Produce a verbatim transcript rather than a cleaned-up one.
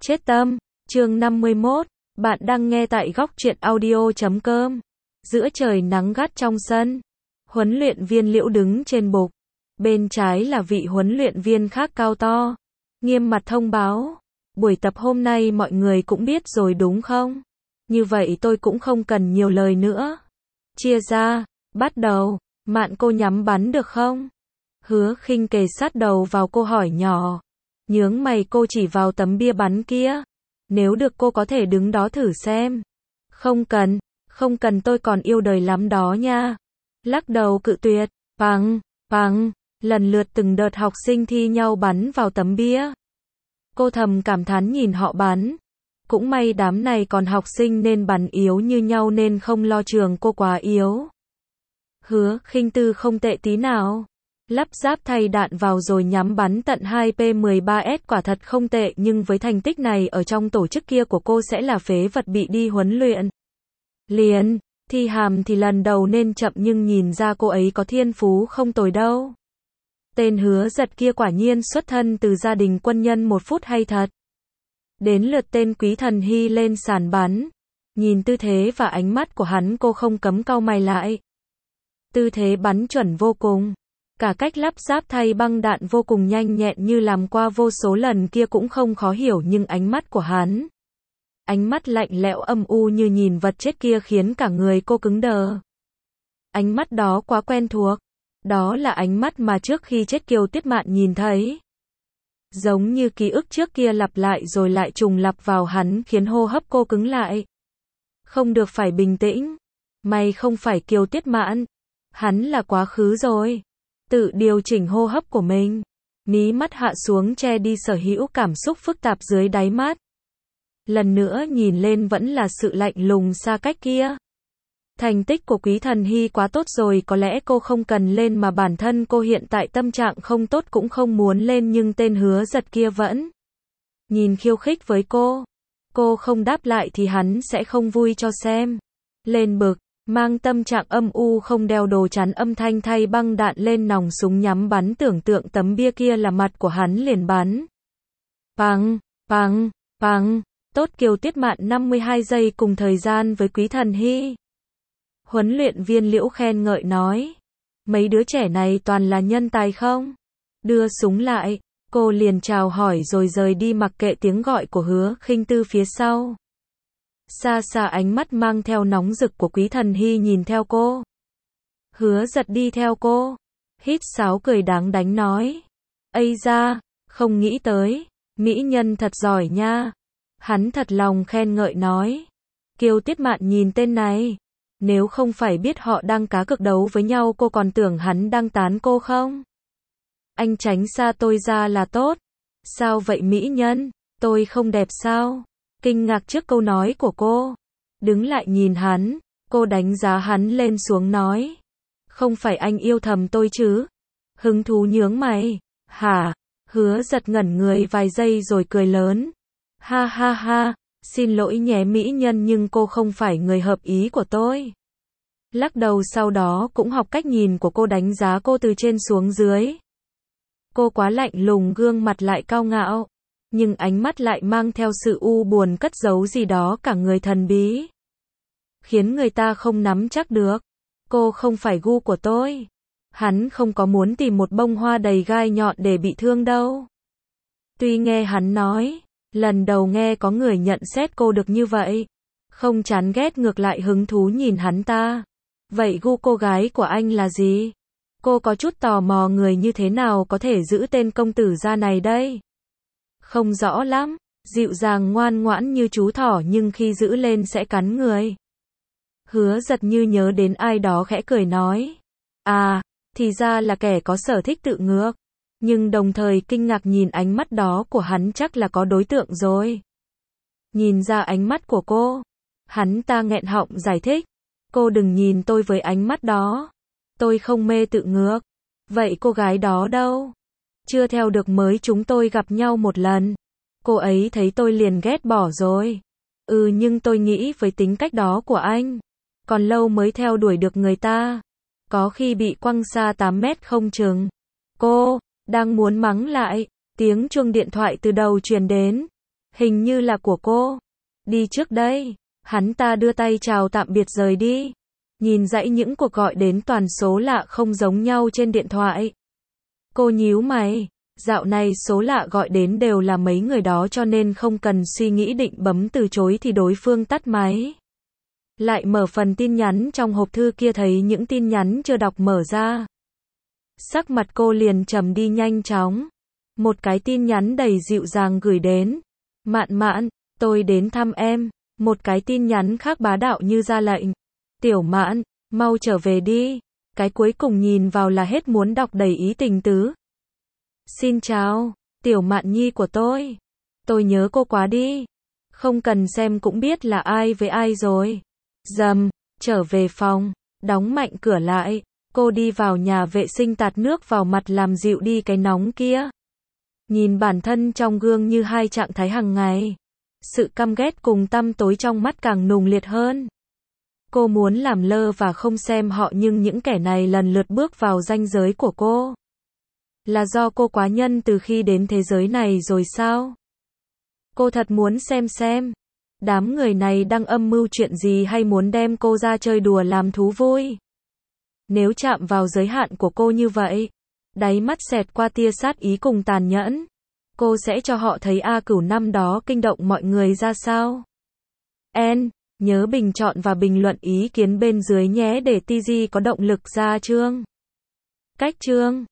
Chết tâm, chương năm mươi mốt, bạn đang nghe tại góc truyện audio chấm com. Giữa trời nắng gắt trong sân, huấn luyện viên Liễu đứng trên bục. Bên trái là vị huấn luyện viên khác cao to, nghiêm mặt thông báo. Buổi tập hôm nay mọi người cũng biết rồi đúng không? Như vậy tôi cũng không cần nhiều lời nữa. Chia ra, bắt đầu, Mạn cô nhắm bắn được không? Hứa Khinh kề sát đầu vào cô hỏi nhỏ. Nhướng mày cô chỉ vào tấm bia bắn kia. Nếu được cô có thể đứng đó thử xem. Không cần, không cần tôi còn yêu đời lắm đó nha. Lắc đầu cự tuyệt, bằng, bằng, lần lượt từng đợt học sinh thi nhau bắn vào tấm bia. Cô thầm cảm thán nhìn họ bắn. Cũng may đám này còn học sinh nên bắn yếu như nhau nên không lo trường cô quá yếu. Hứa Khinh tư không tệ tí nào. Lắp ráp thay đạn vào rồi nhắm bắn tận hai P mười ba S quả thật không tệ, nhưng với thành tích này ở trong tổ chức kia của cô sẽ là phế vật bị đi huấn luyện. Liền, thi hàm thì lần đầu nên chậm nhưng nhìn ra cô ấy có thiên phú không tồi đâu. Tên Hứa Giật kia quả nhiên xuất thân từ gia đình quân nhân một phút hay thật. Đến lượt tên Quý Thần Hy lên sàn bắn. Nhìn tư thế và ánh mắt của hắn cô không cấm cau mày lại. Tư thế bắn chuẩn vô cùng. Cả cách lắp ráp thay băng đạn vô cùng nhanh nhẹn như làm qua vô số lần kia cũng không khó hiểu, nhưng ánh mắt của hắn, ánh mắt lạnh lẽo âm u như nhìn vật chết kia khiến cả người cô cứng đờ. Ánh mắt đó quá quen thuộc. Đó là ánh mắt mà trước khi chết Kiều Tiết Mạn nhìn thấy. Giống như ký ức trước kia lặp lại rồi lại trùng lặp vào hắn khiến hô hấp cô cứng lại. Không được, phải bình tĩnh. Mày không phải Kiều Tiết Mạn. Hắn là quá khứ rồi. Tự điều chỉnh hô hấp của mình. Mí mắt hạ xuống che đi sở hữu cảm xúc phức tạp dưới đáy mắt. Lần nữa nhìn lên vẫn là sự lạnh lùng xa cách kia. Thành tích của Quý Thần Hy quá tốt rồi, có lẽ cô không cần lên mà bản thân cô hiện tại tâm trạng không tốt cũng không muốn lên, nhưng tên Hứa Giật kia vẫn nhìn khiêu khích với cô. Cô không đáp lại thì hắn sẽ không vui cho xem. Lên bực, mang tâm trạng âm u không đeo đồ chắn âm thanh thay băng đạn lên nòng súng nhắm bắn, tưởng tượng tấm bia kia là mặt của hắn liền bắn. Bằng, bằng, bằng, tốt. Kiều Tiết Mạn năm mươi hai giây cùng thời gian với Quý Thần Hy. Huấn luyện viên Liễu khen ngợi nói. Mấy đứa trẻ này toàn là nhân tài không? Đưa súng lại, cô liền chào hỏi rồi rời đi mặc kệ tiếng gọi của Hứa Khinh từ phía sau. Xa xa ánh mắt mang theo nóng rực của Quý Thần Hy nhìn theo cô. Hứa Giật đi theo cô. Hít sáo cười đáng đánh nói. Ây da, không nghĩ tới. Mỹ nhân thật giỏi nha. Hắn thật lòng khen ngợi nói. Kiều Tiết Mạn nhìn tên này. Nếu không phải biết họ đang cá cược đấu với nhau cô còn tưởng hắn đang tán cô không? Anh tránh xa tôi ra là tốt. Sao vậy mỹ nhân? Tôi không đẹp sao? Kinh ngạc trước câu nói của cô. Đứng lại nhìn hắn. Cô đánh giá hắn lên xuống nói. Không phải anh yêu thầm tôi chứ? Hứng thú nhướng mày. Hả? Hứa Giật ngẩn người vài giây rồi cười lớn. Ha ha ha. Xin lỗi nhé mỹ nhân, nhưng cô không phải người hợp ý của tôi. Lắc đầu, sau đó cũng học cách nhìn của cô đánh giá cô từ trên xuống dưới. Cô quá lạnh lùng, gương mặt lại cao ngạo. Nhưng ánh mắt lại mang theo sự u buồn, cất giấu gì đó cả người thần bí. Khiến người ta không nắm chắc được. Cô không phải gu của tôi. Hắn không có muốn tìm một bông hoa đầy gai nhọn để bị thương đâu. Tuy nghe hắn nói. Lần đầu nghe có người nhận xét cô được như vậy. Không chán ghét, ngược lại hứng thú nhìn hắn ta. Vậy gu cô gái của anh là gì? Cô có chút tò mò người như thế nào có thể giữ tên công tử gia này đây? Không rõ lắm. Dịu dàng ngoan ngoãn như chú thỏ nhưng khi giữ lên sẽ cắn người. Hứa Giật như nhớ đến ai đó khẽ cười nói. À, thì ra là kẻ có sở thích tự ngược. Nhưng đồng thời kinh ngạc nhìn ánh mắt đó của hắn, chắc là có đối tượng rồi. Nhìn ra ánh mắt của cô. Hắn ta nghẹn họng giải thích. Cô đừng nhìn tôi với ánh mắt đó. Tôi không mê tự ngược. Vậy cô gái đó đâu? Chưa theo được, mới chúng tôi gặp nhau một lần. Cô ấy thấy tôi liền ghét bỏ rồi. Ừ, nhưng tôi nghĩ với tính cách đó của anh, còn lâu mới theo đuổi được người ta. Có khi bị quăng xa tám mét không chừng. Cô đang muốn mắng lại, tiếng chuông điện thoại từ đầu truyền đến. Hình như là của cô. Đi trước đây. Hắn ta đưa tay chào tạm biệt rời đi. Nhìn dãy những cuộc gọi đến toàn số lạ không giống nhau trên điện thoại. Cô nhíu mày. Dạo này số lạ gọi đến đều là mấy người đó cho nên không cần suy nghĩ định bấm từ chối thì đối phương tắt máy. Lại mở phần tin nhắn trong hộp thư kia thấy những tin nhắn chưa đọc mở ra. Sắc mặt cô liền trầm đi nhanh chóng. Một cái tin nhắn đầy dịu dàng gửi đến. Mạn Mạn, tôi đến thăm em. Một cái tin nhắn khác bá đạo như ra lệnh. Tiểu Mạn, mau trở về đi. Cái cuối cùng nhìn vào là hết muốn đọc đầy ý tình tứ. Xin chào, Tiểu Mạn Nhi của tôi. Tôi nhớ cô quá đi. Không cần xem cũng biết là ai với ai rồi. Dầm, trở về phòng, đóng mạnh cửa lại. Cô đi vào nhà vệ sinh tạt nước vào mặt làm dịu đi cái nóng kia. Nhìn bản thân trong gương như hai trạng thái hàng ngày. Sự căm ghét cùng tăm tối trong mắt càng nùng liệt hơn. Cô muốn làm lơ và không xem họ nhưng những kẻ này lần lượt bước vào ranh giới của cô. Là do cô quá nhân từ khi đến thế giới này rồi sao? Cô thật muốn xem xem. Đám người này đang âm mưu chuyện gì hay muốn đem cô ra chơi đùa làm thú vui? Nếu chạm vào giới hạn của cô như vậy, đáy mắt xẹt qua tia sát ý cùng tàn nhẫn. Cô sẽ cho họ thấy A Cửu năm đó kinh động mọi người ra sao. En, nhớ bình chọn và bình luận ý kiến bên dưới nhé để tê giê có động lực ra chương. Cách chương.